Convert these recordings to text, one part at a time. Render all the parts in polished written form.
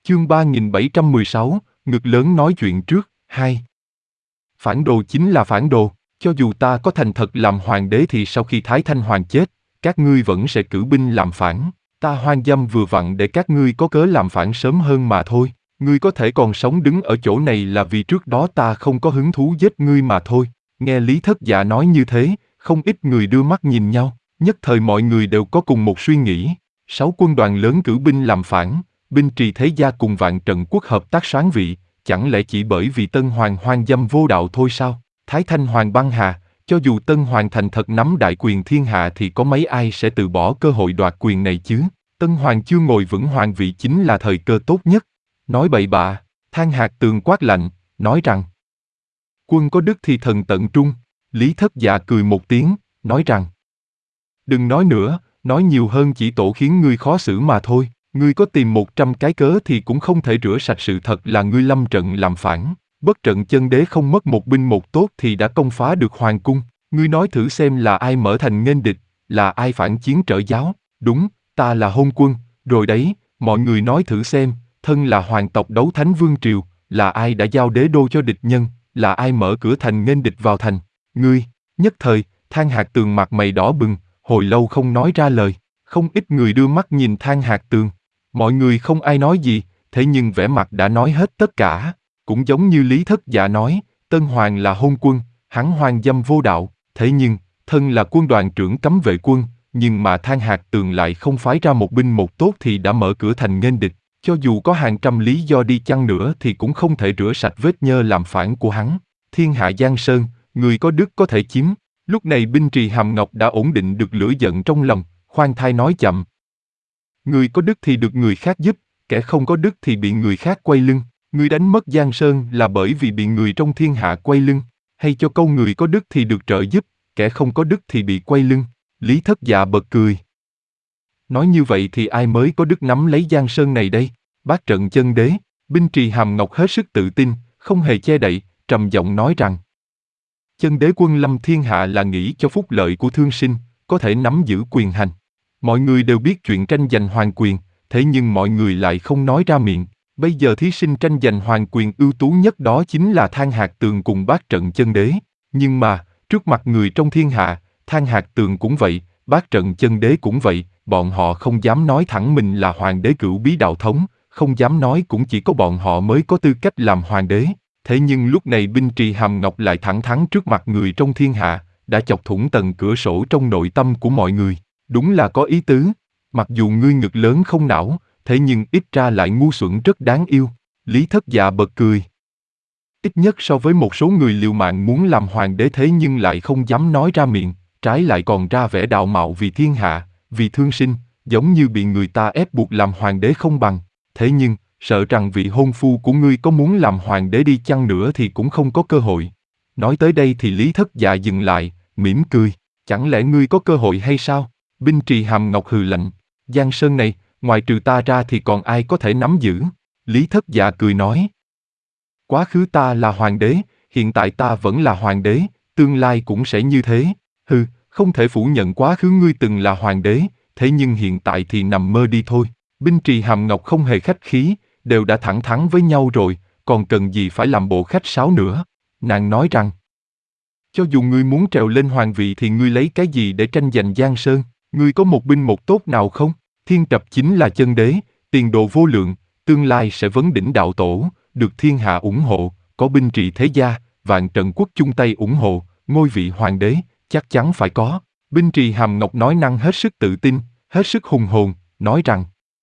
Chương 3716, ngực lớn nói chuyện trước, 2. Phản đồ chính là phản đồ, cho dù ta có thành thật làm hoàng đế thì sau khi Thái Thanh Hoàng chết, các ngươi vẫn sẽ cử binh làm phản. Ta hoang dâm vừa vặn để các ngươi có cớ làm phản sớm hơn mà thôi. Ngươi có thể còn sống đứng ở chỗ này là vì trước đó ta không có hứng thú giết ngươi mà thôi. Nghe Lý Thất Dạ nói như thế, không ít người đưa mắt nhìn nhau, nhất thời mọi người đều có cùng một suy nghĩ. 6 quân đoàn lớn cử binh làm phản, Binh Trì Thế Gia cùng Vạn Trận Quốc hợp tác soán vị, chẳng lẽ chỉ bởi vì Tân Hoàng hoang dâm vô đạo thôi sao? Thái Thanh Hoàng băng hà, cho dù Tân Hoàng thành thật nắm đại quyền thiên hạ thì có mấy ai sẽ từ bỏ cơ hội đoạt quyền này chứ? Tân Hoàng chưa ngồi vững hoàng vị chính là thời cơ tốt nhất. Nói bậy bạ, Than Hạc Tường quát lạnh, nói rằng quân có đức thì thần tận trung. Lý Thất Dạ cười một tiếng, nói rằng đừng nói nữa, nói nhiều hơn chỉ tổ khiến ngươi khó xử mà thôi. Ngươi có tìm 100 cái cớ thì cũng không thể rửa sạch sự thật là ngươi lâm trận làm phản. Bất trận chân đế không mất một binh một tốt thì đã công phá được hoàng cung. Ngươi nói thử xem là ai mở thành nghênh địch, là ai phản chiến trở giáo. Đúng, ta là hôn quân, rồi đấy, mọi người nói thử xem, thân là hoàng tộc đấu thánh vương triều, là ai đã giao đế đô cho địch nhân, là ai mở cửa thành nghênh địch vào thành. Ngươi, nhất thời, Than Hạc Tường mặt mày đỏ bừng, hồi lâu không nói ra lời. Không ít người đưa mắt nhìn Than Hạc Tường. Mọi người không ai nói gì, thế nhưng vẻ mặt đã nói hết tất cả. Cũng giống như Lý Thất Dạ nói, Tân Hoàng là hôn quân, hắn hoang dâm vô đạo, thế nhưng, thân là quân đoàn trưởng cấm vệ quân, nhưng mà Than Hạc Tường lại không phái ra một binh một tốt thì đã mở cửa thành nghênh địch. Cho dù có hàng trăm lý do đi chăng nữa thì cũng không thể rửa sạch vết nhơ làm phản của hắn. Thiên hạ Giang Sơn, người có đức có thể chiếm. Lúc này Binh Trì Hàm Ngọc đã ổn định được lửa giận trong lòng, khoan thai nói chậm. Người có đức thì được người khác giúp, kẻ không có đức thì bị người khác quay lưng. Người đánh mất Giang Sơn là bởi vì bị người trong thiên hạ quay lưng, hay cho câu người có đức thì được trợ giúp, kẻ không có đức thì bị quay lưng. Lý Thất Dạ bật cười. Nói như vậy thì ai mới có đức nắm lấy Giang Sơn này đây? Bát Trận Chân Đế, Binh Trì Hàm Ngọc hết sức tự tin, không hề che đậy, trầm giọng nói rằng Chân Đế quân lâm thiên hạ là nghĩ cho phúc lợi của thương sinh, có thể nắm giữ quyền hành. Mọi người đều biết chuyện tranh giành hoàng quyền, thế nhưng mọi người lại không nói ra miệng. Bây giờ thí sinh tranh giành hoàng quyền ưu tú nhất đó chính là Than Hạc Tường cùng Bát Trận Chân Đế. Nhưng mà, trước mặt người trong thiên hạ, Than Hạc Tường cũng vậy, Bát Trận Chân Đế cũng vậy, bọn họ không dám nói thẳng mình là hoàng đế cửu bí đạo thống, không dám nói cũng chỉ có bọn họ mới có tư cách làm hoàng đế. Thế nhưng lúc này Binh Trì Hàm Ngọc lại thẳng thắn trước mặt người trong thiên hạ, đã chọc thủng tầng cửa sổ trong nội tâm của mọi người. Đúng là có ý tứ, mặc dù ngươi ngực lớn không não, thế nhưng ít ra lại ngu xuẩn rất đáng yêu. Lý Thất Dạ bật cười. Ít nhất so với một số người liều mạng muốn làm hoàng đế thế nhưng lại không dám nói ra miệng, trái lại còn ra vẻ đạo mạo vì thiên hạ, vì thương sinh, giống như bị người ta ép buộc làm hoàng đế không bằng. Thế nhưng, sợ rằng vị hôn phu của ngươi có muốn làm hoàng đế đi chăng nữa thì cũng không có cơ hội. Nói tới đây thì Lý Thất Dạ dừng lại, mỉm cười. Chẳng lẽ ngươi có cơ hội hay sao? Binh Trì Hàm Ngọc hừ lạnh. Giang Sơn này, ngoài trừ ta ra thì còn ai có thể nắm giữ? Lý Thất Dạ cười nói. Quá khứ ta là hoàng đế, hiện tại ta vẫn là hoàng đế, tương lai cũng sẽ như thế. Hừ, không thể phủ nhận quá khứ ngươi từng là hoàng đế, thế nhưng hiện tại thì nằm mơ đi thôi. Binh Trì Hàm Ngọc không hề khách khí, đều đã thẳng thắn với nhau rồi, còn cần gì phải làm bộ khách sáo nữa. Nàng nói rằng, cho dù ngươi muốn trèo lên hoàng vị thì ngươi lấy cái gì để tranh giành Giang Sơn? Ngươi có một binh một tốt nào không? Thiên Trập chính là chân đế, tiền đồ vô lượng, tương lai sẽ vấn đỉnh đạo tổ, được thiên hạ ủng hộ, có Binh Trì Thế Gia, Vạn Trận Quốc chung tay ủng hộ, ngôi vị hoàng đế, chắc chắn phải có. Binh Trì Hàm Ngọc nói năng hết sức tự tin, hết sức hùng hồn, nói rằng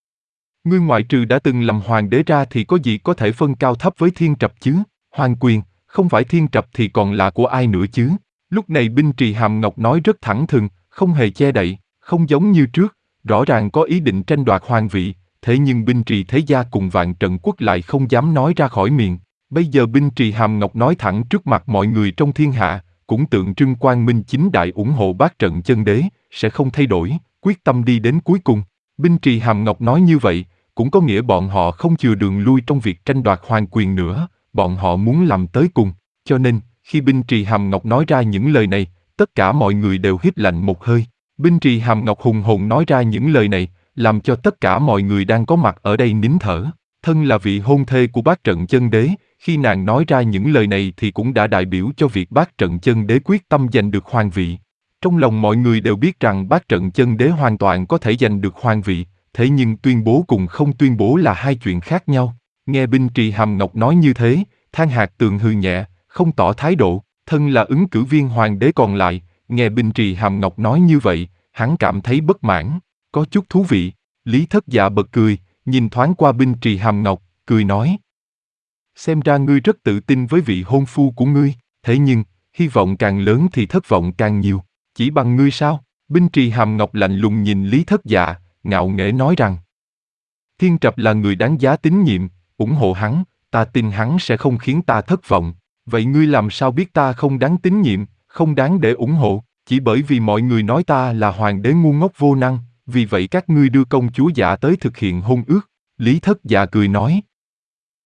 ngươi ngoại trừ đã từng làm hoàng đế ra thì có gì có thể phân cao thấp với Thiên Trập chứ? Hoàng quyền, không phải Thiên Trập thì còn là của ai nữa chứ? Lúc này Binh Trì Hàm Ngọc nói rất thẳng thừng, không hề che đậy, không giống như trước, rõ ràng có ý định tranh đoạt hoàng vị, thế nhưng Binh Trì Thế Gia cùng Vạn Trận Quốc lại không dám nói ra khỏi miệng. Bây giờ Binh Trì Hàm Ngọc nói thẳng trước mặt mọi người trong thiên hạ, cũng tượng trưng quang minh chính đại ủng hộ Bát Trận Chân Đế, sẽ không thay đổi, quyết tâm đi đến cuối cùng. Binh Trì Hàm Ngọc nói như vậy, cũng có nghĩa bọn họ không chừa đường lui trong việc tranh đoạt hoàng quyền nữa, bọn họ muốn làm tới cùng. Cho nên, khi Binh Trì Hàm Ngọc nói ra những lời này, tất cả mọi người đều hít lạnh một hơi. Binh Trì Hàm Ngọc hùng hồn nói ra những lời này, làm cho tất cả mọi người đang có mặt ở đây nín thở. Thân là vị hôn thê của bác Trận Chân Đế, khi nàng nói ra những lời này thì cũng đã đại biểu cho việc bác Trận Chân Đế quyết tâm giành được hoàng vị. Trong lòng mọi người đều biết rằng bác Trận Chân Đế hoàn toàn có thể giành được hoàng vị, thế nhưng tuyên bố cùng không tuyên bố là hai chuyện khác nhau. Nghe Binh Trì Hàm Ngọc nói như thế, Thang Hạc Tường hừ nhẹ, không tỏ thái độ. Thân là ứng cử viên hoàng đế còn lại, nghe Binh Trì Hàm Ngọc nói như vậy, hắn cảm thấy bất mãn, có chút thú vị. Lý Thất Dạ bật cười, nhìn thoáng qua Binh Trì Hàm Ngọc, cười nói. Xem ra ngươi rất tự tin với vị hôn phu của ngươi, thế nhưng, hy vọng càng lớn thì thất vọng càng nhiều. Chỉ bằng ngươi sao? Binh Trì Hàm Ngọc lạnh lùng nhìn Lý Thất Dạ, ngạo nghễ nói rằng. Thiên Trập là người đáng giá tín nhiệm, ủng hộ hắn, ta tin hắn sẽ không khiến ta thất vọng. Vậy ngươi làm sao biết ta không đáng tín nhiệm, không đáng để ủng hộ? Chỉ bởi vì mọi người nói ta là hoàng đế ngu ngốc vô năng, vì vậy các ngươi đưa công chúa Dạ tới thực hiện hôn ước. Lý Thất Dạ cười nói.